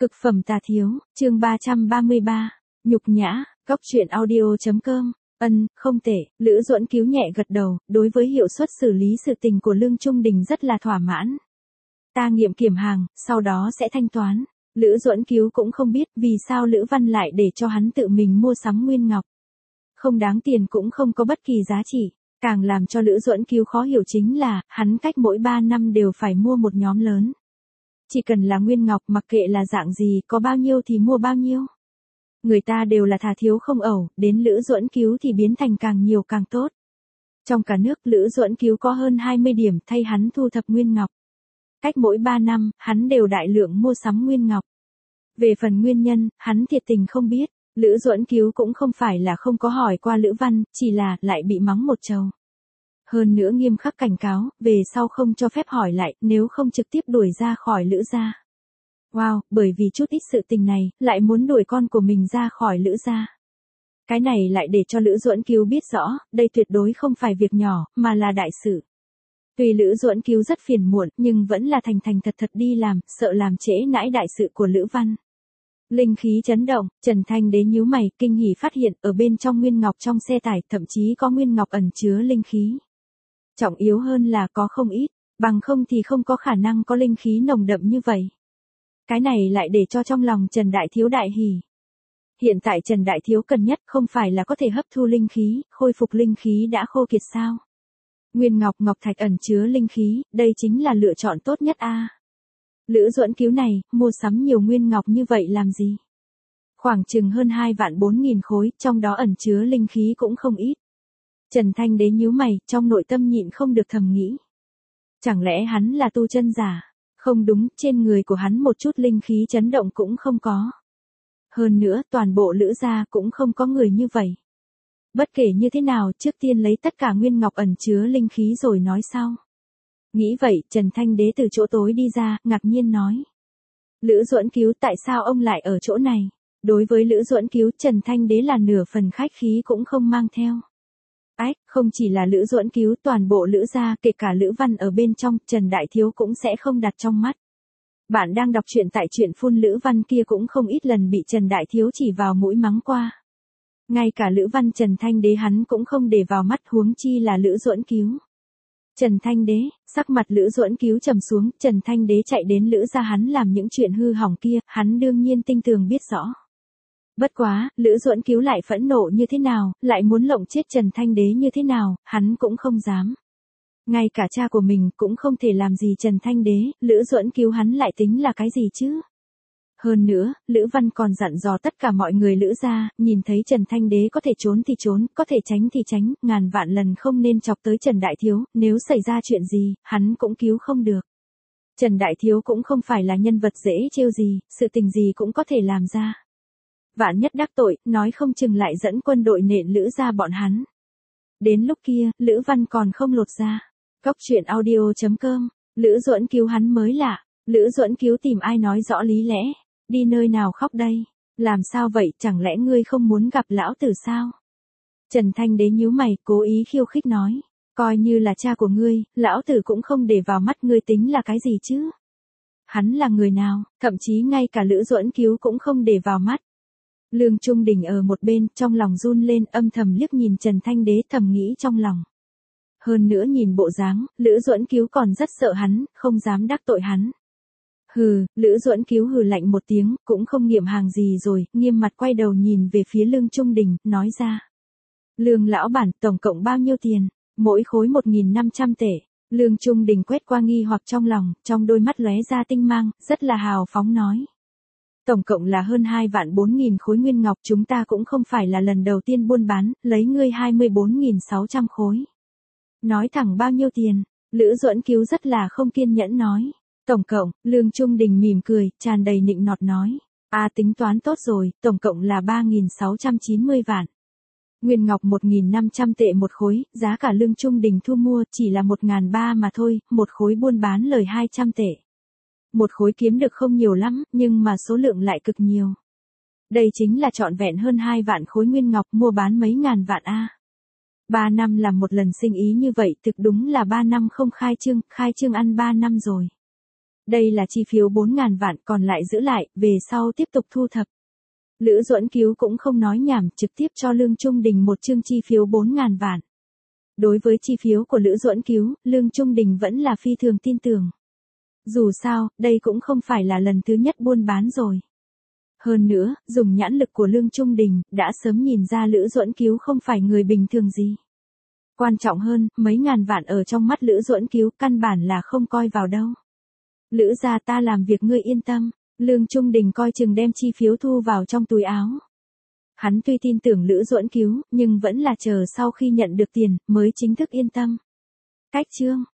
Cực phẩm tà thiếu, chương 333, nhục nhã, Cóc truyện audio.com. Không tệ, Lữ Duẫn Cứu nhẹ gật đầu, đối với hiệu suất xử lý sự tình của Lương Trung Đình rất là thỏa mãn. Ta nghiệm kiểm hàng, sau đó sẽ thanh toán. Lữ Duẫn Cứu cũng không biết vì sao Lữ Văn lại để cho hắn tự mình mua sắm nguyên ngọc. Không đáng tiền cũng không có bất kỳ giá trị, càng làm cho Lữ Duẫn Cứu khó hiểu chính là, hắn cách mỗi 3 năm đều phải mua một nhóm lớn. Chỉ cần là nguyên ngọc mặc kệ là dạng gì, có bao nhiêu thì mua bao nhiêu. Người ta đều là thà thiếu không ẩu, đến Lữ Duẫn Cứu thì biến thành càng nhiều càng tốt. Trong cả nước Lữ Duẫn Cứu có hơn 20 điểm thay hắn thu thập nguyên ngọc. Cách mỗi 3 năm, hắn đều đại lượng mua sắm nguyên ngọc. Về phần nguyên nhân, hắn thiệt tình không biết. Lữ Duẫn Cứu cũng không phải là không có hỏi qua Lữ Văn, chỉ là lại bị mắng một trầu. Hơn nữa nghiêm khắc cảnh cáo, về sau không cho phép hỏi lại, nếu không trực tiếp đuổi ra khỏi Lữ gia. Wow, bởi vì chút ít sự tình này, lại muốn đuổi con của mình ra khỏi Lữ gia. Cái này lại để cho Lữ Duẫn Cứu biết rõ, đây tuyệt đối không phải việc nhỏ, mà là đại sự. Tuy Lữ Duẫn Cứu rất phiền muộn, nhưng vẫn là thành thật đi làm, sợ làm trễ nãi đại sự của Lữ Văn. Linh khí chấn động, Trần Thanh Đế nhíu mày, kinh hỉ phát hiện, ở bên trong nguyên ngọc trong xe tải, thậm chí có nguyên ngọc ẩn chứa linh khí. Trọng yếu hơn là có không ít, bằng không thì không có khả năng có linh khí nồng đậm như vậy. Cái này lại để cho trong lòng Trần Đại Thiếu đại hỉ. Hiện tại Trần Đại Thiếu cần nhất không phải là có thể hấp thu linh khí, khôi phục linh khí đã khô kiệt sao. Nguyên ngọc ngọc thạch ẩn chứa linh khí, đây chính là lựa chọn tốt nhất a. Lữ Duẫn Cứu này, mua sắm nhiều nguyên ngọc như vậy làm gì? Khoảng chừng hơn 2.400.000 khối, trong đó ẩn chứa linh khí cũng không ít. Trần Thanh Đế nhíu mày, trong nội tâm nhịn không được thầm nghĩ. Chẳng lẽ hắn là tu chân giả? Không đúng, trên người của hắn một chút linh khí chấn động cũng không có. Hơn nữa, toàn bộ Lữ gia cũng không có người như vậy. Bất kể như thế nào, trước tiên lấy tất cả nguyên ngọc ẩn chứa linh khí rồi nói sau. Nghĩ vậy, Trần Thanh Đế từ chỗ tối đi ra, ngạc nhiên nói. Lữ Duẫn Cứu, tại sao ông lại ở chỗ này? Đối với Lữ Duẫn Cứu, Trần Thanh Đế là nửa phần khách khí cũng không mang theo. Không chỉ là Lữ Duẫn Cứu, toàn bộ Lữ gia, kể cả Lữ Văn ở bên trong, Trần Đại Thiếu cũng sẽ không đặt trong mắt. Bạn đang đọc truyện tại truyện phun Lữ Văn kia cũng không ít lần bị Trần Đại Thiếu chỉ vào mũi mắng qua. Ngay cả Lữ Văn Trần Thanh Đế hắn cũng không để vào mắt, huống chi là Lữ Duẫn Cứu. Trần Thanh Đế, sắc mặt Lữ Duẫn Cứu trầm xuống, Trần Thanh Đế chạy đến Lữ gia hắn làm những chuyện hư hỏng kia, hắn đương nhiên tinh tường biết rõ. Bất quá, Lữ Duẫn Cứu lại phẫn nộ như thế nào, lại muốn lộng chết Trần Thanh Đế như thế nào, hắn cũng không dám. Ngay cả cha của mình cũng không thể làm gì Trần Thanh Đế, Lữ Duẫn Cứu hắn lại tính là cái gì chứ? Hơn nữa, Lữ Văn còn dặn dò tất cả mọi người Lữ gia, nhìn thấy Trần Thanh Đế có thể trốn thì trốn, có thể tránh thì tránh, ngàn vạn lần không nên chọc tới Trần Đại Thiếu, nếu xảy ra chuyện gì, hắn cũng cứu không được. Trần Đại Thiếu cũng không phải là nhân vật dễ trêu gì, sự tình gì cũng có thể làm ra. Vạn nhất đắc tội, nói không chừng lại dẫn quân đội nện Lữ gia bọn hắn. Đến lúc kia, Lữ Văn còn không lột ra. Cóc truyện audio.com, Lữ Duẫn Cứu hắn mới lạ. Lữ Duẫn Cứu tìm ai nói rõ lý lẽ. Đi nơi nào khóc đây? Làm sao vậy, chẳng lẽ ngươi không muốn gặp lão tử sao? Trần Thanh Đế nhíu mày, cố ý khiêu khích nói. Coi như là cha của ngươi, lão tử cũng không để vào mắt ngươi, tính là cái gì chứ? Hắn là người nào, thậm chí ngay cả Lữ Duẫn Cứu cũng không để vào mắt. Lương Trung Đình ở một bên, trong lòng run lên, âm thầm liếc nhìn Trần Thanh Đế, thầm nghĩ trong lòng. Hơn nữa nhìn bộ dáng, Lữ Duẫn Cứu còn rất sợ hắn, không dám đắc tội hắn. Hừ, Lữ Duẫn Cứu hừ lạnh một tiếng, cũng không nghiệm hàng gì rồi, nghiêm mặt quay đầu nhìn về phía Lương Trung Đình, nói ra. Lương lão bản, tổng cộng bao nhiêu tiền? Mỗi khối 1.500 tệ. Lương Trung Đình quét qua nghi hoặc trong lòng, trong đôi mắt lóe ra tinh mang, rất là hào phóng nói. Tổng cộng là hơn 2.400.000 khối nguyên ngọc, chúng ta cũng không phải là lần đầu tiên buôn bán, lấy ngươi 24.600 khối. Nói thẳng bao nhiêu tiền? Lữ Duẫn Cứu rất là không kiên nhẫn nói. Tổng cộng, Lương Trung Đình mỉm cười, tràn đầy nịnh nọt nói. Tính toán tốt rồi, tổng cộng là 3.690 vạn. Nguyên ngọc 1.500 tệ một khối, giá cả Lương Trung Đình thu mua chỉ là 1.300 mà thôi, một khối buôn bán lời 200 tệ. Một khối kiếm được không nhiều lắm, nhưng mà số lượng lại cực nhiều. Đây chính là trọn vẹn hơn 2 vạn khối nguyên ngọc, mua bán mấy ngàn vạn a. 3 năm làm một lần sinh ý như vậy, thực đúng là 3 năm không khai trương ăn 3 năm rồi. Đây là chi phiếu 4.000 vạn còn lại giữ lại, về sau tiếp tục thu thập. Lữ Duẫn Cứu cũng không nói nhảm, trực tiếp cho Lương Trung Đình một chương chi phiếu 4.000 vạn. Đối với chi phiếu của Lữ Duẫn Cứu, Lương Trung Đình vẫn là phi thường tin tưởng. Dù sao, đây cũng không phải là lần thứ nhất buôn bán rồi. Hơn nữa, dùng nhãn lực của Lương Trung Đình, đã sớm nhìn ra Lữ Duẫn Cứu không phải người bình thường gì. Quan trọng hơn, mấy ngàn vạn ở trong mắt Lữ Duẫn Cứu căn bản là không coi vào đâu. Lữ gia ta làm việc ngươi yên tâm, Lương Trung Đình coi chừng đem chi phiếu thu vào trong túi áo. Hắn tuy tin tưởng Lữ Duẫn Cứu, nhưng vẫn là chờ sau khi nhận được tiền, mới chính thức yên tâm. Cách chương